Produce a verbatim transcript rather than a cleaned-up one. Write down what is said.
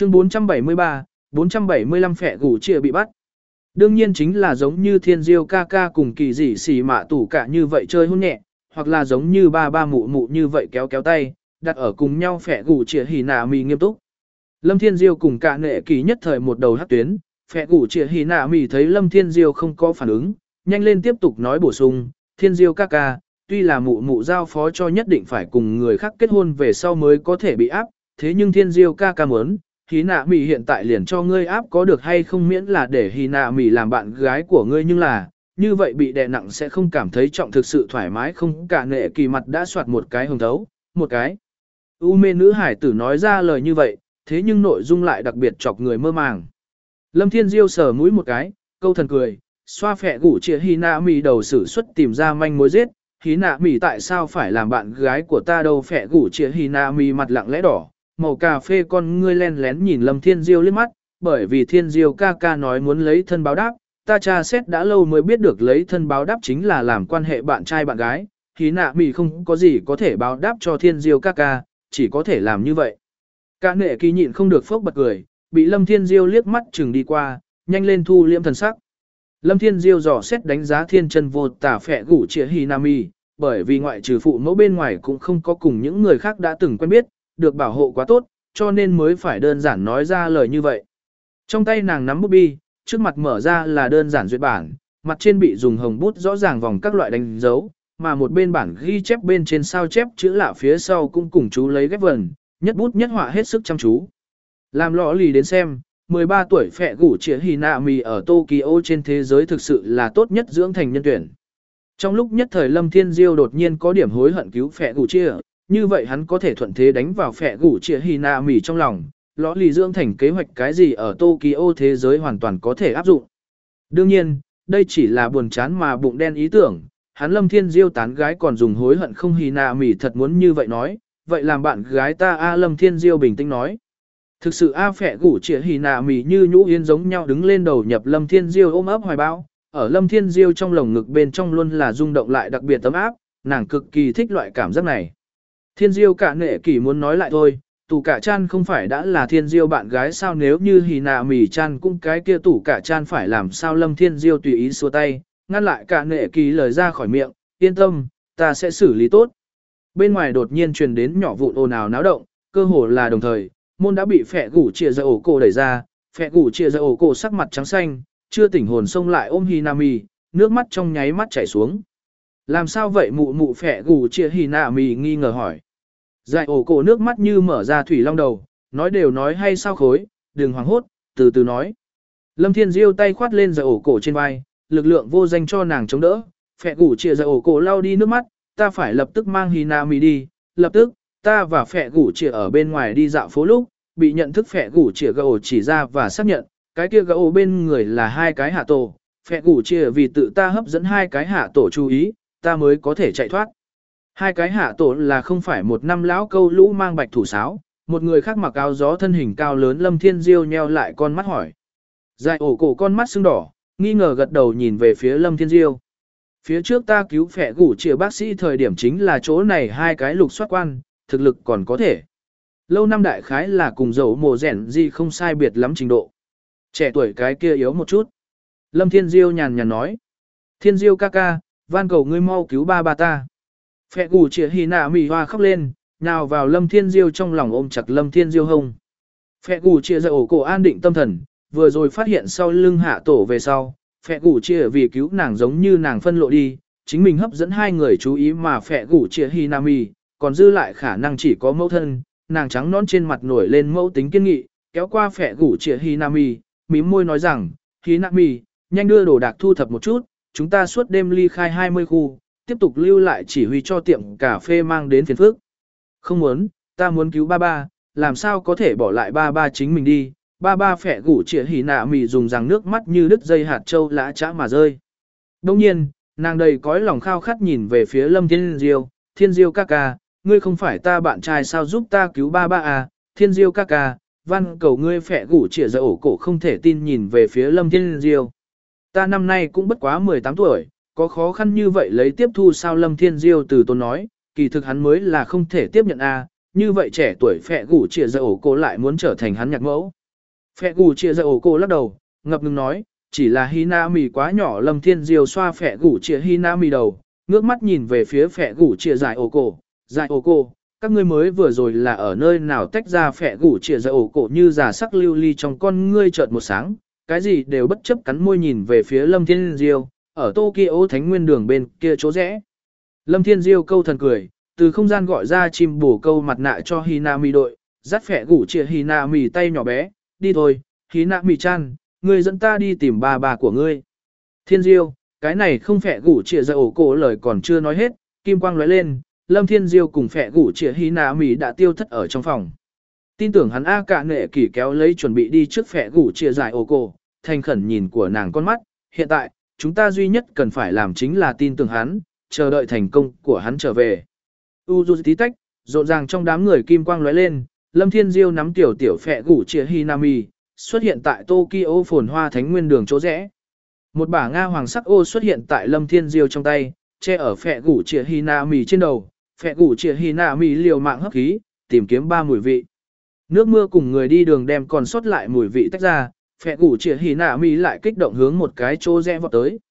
Chương bốn trăm bảy mươi ba, bốn trăm bảy mươi lăm phẹ gủ chia bị bắt. Đương nhiên chính là giống như thiên diêu ca ca cùng kỳ dị xỉ mạ tủ cả như vậy chơi hôn nhẹ, hoặc là giống như ba ba mụ mụ như vậy kéo kéo tay, đặt ở cùng nhau phẹ gủ chia hỉ nạ mì nghiêm túc. Lâm Thiên Diêu cùng cả nệ kỳ nhất thời một đầu hắc tuyến, phẹ gủ chia hỉ nạ mì thấy Lâm Thiên Diêu không có phản ứng, nhanh lên tiếp tục nói bổ sung, Thiên Diêu ca ca, tuy là mụ mụ giao phó cho nhất định phải cùng người khác kết hôn về sau mới có thể bị áp, thế nhưng Thiên Diêu ca ca muốn, hỉ nạ mì hiện tại liền cho ngươi áp có được hay không miễn là để hỉ nạ mì làm bạn gái của ngươi, nhưng là, như vậy bị đè nặng sẽ không cảm thấy trọng, thực sự thoải mái không. Cả nệ kỳ mặt đã soạt một cái hồng thấu, một cái. U mê nữ hải tử nói ra lời như vậy, thế nhưng nội dung lại đặc biệt chọc người mơ màng. Lâm Thiên Diêu sờ mũi một cái, câu thần cười, xoa phẹ gủ chia hỉ nạ mì đầu sử xuất tìm ra manh mối giết, hỉ nạ mì tại sao phải làm bạn gái của ta đâu. Phẹ gủ chia hỉ nạ mì mặt lặng lẽ đỏ, màu cà phê con ngươi len lén nhìn Lâm Thiên Diêu liếc mắt, bởi vì Thiên Diêu ca ca nói muốn lấy thân báo đáp, ta tra xét đã lâu mới biết được lấy thân báo đáp chính là làm quan hệ bạn trai bạn gái, hỉ nạ mì không có gì có thể báo đáp cho Thiên Diêu ca ca, chỉ có thể làm như vậy. Cả nệ kỳ nhịn không được phốc bật cười, bị Lâm Thiên Diêu liếc mắt chừng đi qua, nhanh lên thu liễm thần sắc. Lâm Thiên Diêu dò xét đánh giá thiên chân vô tả phẹ gủ chia hỉ nạ mì, bởi vì ngoại trừ phụ mẫu bên ngoài cũng không có cùng những người khác đã từng quen biết, được bảo hộ quá tốt, cho nên mới phải đơn giản nói ra lời như vậy. Trong tay nàng nắm bút bi, trước mặt mở ra là đơn giản duyệt bản, mặt trên bị dùng hồng bút rõ ràng vòng các loại đánh dấu, mà một bên bản ghi chép bên trên sao chép chữ lạ phía sau cũng cùng chú lấy ghép vần, nhất bút nhất họa hết sức chăm chú. Làm lọ lì đến xem, mười ba tuổi phẹ gủ chia hỉ nạ mì ở Tokyo trên thế giới thực sự là tốt nhất dưỡng thành nhân tuyển. Trong lúc nhất thời Lâm Thiên Diêu đột nhiên có điểm hối hận cứu phẹ gủ chia, như vậy hắn có thể thuận thế đánh vào phẹ gủ chia hỉ nạ mì trong lòng, lọ lì dưỡng thành kế hoạch cái gì ở Tokyo thế giới hoàn toàn có thể áp dụng. Đương nhiên, đây chỉ là buồn chán mà bụng đen ý tưởng, hắn Lâm Thiên Diêu tán gái còn dùng hối hận không. Hỉ nạ mì thật muốn như vậy nói, vậy làm bạn gái ta a. Lâm Thiên Diêu bình tĩnh nói. Thực sự a. Phẹ gủ chia hỉ nạ mì như nhũ yên giống nhau đứng lên đầu nhập Lâm Thiên Diêu ôm ấp hoài bão, ở Lâm Thiên Diêu trong lồng ngực bên trong luôn là rung động lại đặc biệt ấm áp, nàng cực kỳ thích loại cảm giác này. Thiên Diêu cả nệ kỳ muốn nói lại thôi, tủ cả chan không phải đã là Thiên Diêu bạn gái sao, nếu như hỉ nạ mì chan cũng cái kia tủ cả chan phải làm sao. Lâm Thiên Diêu tùy ý xua tay, ngăn lại cả nệ kỳ lời ra khỏi miệng, yên tâm, ta sẽ xử lý tốt. Bên ngoài đột nhiên truyền đến nhỏ vụn ồn ào náo động, cơ hồ là đồng thời, môn đã bị phẹ gủ chia ra ổ cổ đẩy ra, phẹ gủ chia ra ổ cổ sắc mặt trắng xanh, chưa tỉnh hồn xông lại ôm Hinami, nước mắt trong nháy mắt chảy xuống. Làm sao vậy mụ mụ? Phẹ gủ chia Hinami nghi ngờ hỏi. Dại ổ cổ nước mắt như mở ra thủy long đầu, nói đều nói hay sao khối, đừng hoảng hốt, từ từ nói. Lâm Thiên Diêu tay khoát lên dại ổ cổ trên vai, lực lượng vô danh cho nàng chống đỡ, phẹ gủ chia dại ổ cổ lau đi nước mắt, ta phải lập tức mang Hinami đi, lập tức, ta và phẹ gủ chia ở bên ngoài đi dạo phố lúc, bị nhận thức phẹ gủ chia gỗ chỉ ra và xác nhận, cái kia gỗ bên người là hai cái hạ tổ, phẹ gủ chia vì tự ta hấp dẫn hai cái hạ tổ chú ý, ta mới có thể chạy thoát. Hai cái hạ tổ là không phải một năm lão câu lũ mang bạch thủ sáo, một người khác mặc áo gió thân hình cao lớn. Lâm Thiên Diêu nheo lại con mắt hỏi. Dài ổ cổ con mắt sưng đỏ, nghi ngờ gật đầu nhìn về phía Lâm Thiên Diêu. Phía trước ta cứu phẹ gủ chia bác sĩ thời điểm chính là chỗ này hai cái lục soát quan, thực lực còn có thể. Lâu năm đại khái là cùng dầu mồ rẻn gì không sai biệt lắm trình độ. Trẻ tuổi cái kia yếu một chút. Lâm Thiên Diêu nhàn nhàn nói. Thiên Diêu ca ca, van cầu ngươi mau cứu ba ba ta. Phẹ gù chia hì nạ mì hoa khóc lên, nào vào Lâm Thiên Diêu trong lòng ôm chặt Lâm Thiên Diêu hông. Phẹ gù chia ra ổ cổ an định tâm thần, vừa rồi phát hiện sau lưng hạ tổ về sau. Phẹ gù chia vì cứu nàng giống như nàng phân lộ đi, chính mình hấp dẫn hai người chú ý mà phẹ gù chia hì nạ mì, còn dư lại khả năng chỉ có mẫu thân. Nàng trắng non trên mặt nổi lên mẫu tính kiên nghị, kéo qua phẹ gủ chia Hinami, mím môi nói rằng, Hinami, nhanh đưa đồ đạc thu thập một chút, chúng ta suốt đêm ly khai hai mươi khu, tiếp tục lưu lại chỉ huy cho tiệm cà phê mang đến phiền phức. Không muốn, ta muốn cứu ba ba, làm sao có thể bỏ lại ba ba chính mình đi. Ba ba phẹ gủ chia Hinami dùng rằng nước mắt như đứt dây hạt châu lã chã mà rơi. Đồng nhiên, nàng đầy cõi lòng khao khát nhìn về phía Lâm Thiên Diêu, Thiên Diêu ca ca. Ngươi không phải ta bạn trai sao, giúp ta cứu ba ba à? Thiên Diêu ca ca, van cầu ngươi. Phẹ gủ chia ra ổ cổ không thể tin nhìn về phía Lâm Thiên Diêu. Ta năm nay cũng bất quá mười tám tuổi, có khó khăn như vậy lấy tiếp thu sao? Lâm Thiên Diêu từ tốn nói, kỳ thực hắn mới là không thể tiếp nhận à, như vậy trẻ tuổi phẹ gủ chia ra ổ cô lại muốn trở thành hắn nhạc mẫu. Phẹ gủ chia ra ổ cô lắc đầu, ngập ngừng nói, chỉ là Hinami quá nhỏ. Lâm Thiên Diêu xoa phẹ gủ chia Hinami đầu, ngước mắt nhìn về phía phẹ gủ chia dài ổ cổ, dài ổ cổ, các ngươi mới vừa rồi là ở nơi nào tách ra phẹ gủ chia dài ổ cổ như giả sắc lưu ly trong con ngươi chợt một sáng, cái gì đều bất chấp cắn môi nhìn về phía Lâm Thiên Diêu, ở Tokyo Thánh Nguyên Đường bên kia chỗ rẽ. Lâm Thiên Diêu câu thần cười, từ không gian gọi ra chim bổ câu mặt nạ cho Hinami đội, dắt phẹ gủ chia Hinami tay nhỏ bé, đi thôi, Hinami-chan, ngươi dẫn ta đi tìm ba bà của ngươi. Thiên Diêu, cái này không phẹ gủ chia ra ổ cổ lời còn chưa nói hết, kim quang lóe lên, Lâm Thiên Diêu cùng phẹ gủ chia Hinami đã tiêu thất ở trong phòng. Tin tưởng hắn A cả nệ kỷ kéo lấy chuẩn bị đi trước phẹ gủ chia dài ổ cổ, thành khẩn nhìn của nàng con mắt, hiện tại, chúng ta duy nhất cần phải làm chính là tin tưởng hắn, chờ đợi thành công của hắn trở về. Uzu tí tách, rộn ràng trong đám người kim quang lóe lên, Lâm Thiên Diêu nắm tiểu tiểu phẹ gủ chia Hinami, xuất hiện tại Tokyo phồn hoa Thánh Nguyên Đường chỗ rẽ. Một bả Nga hoàng sắc ô xuất hiện tại Lâm Thiên Diêu trong tay, che ở phẹ gủ chia Hinami trên đầu, phẹ gủ chia Hinami liều mạng hấp khí, tìm kiếm ba mùi vị. Nước mưa cùng người đi đường đem còn sót lại mùi vị tách ra, phẹ gủ chia Hinami lại kích động hướng một cái chỗ rẽ vọt tới.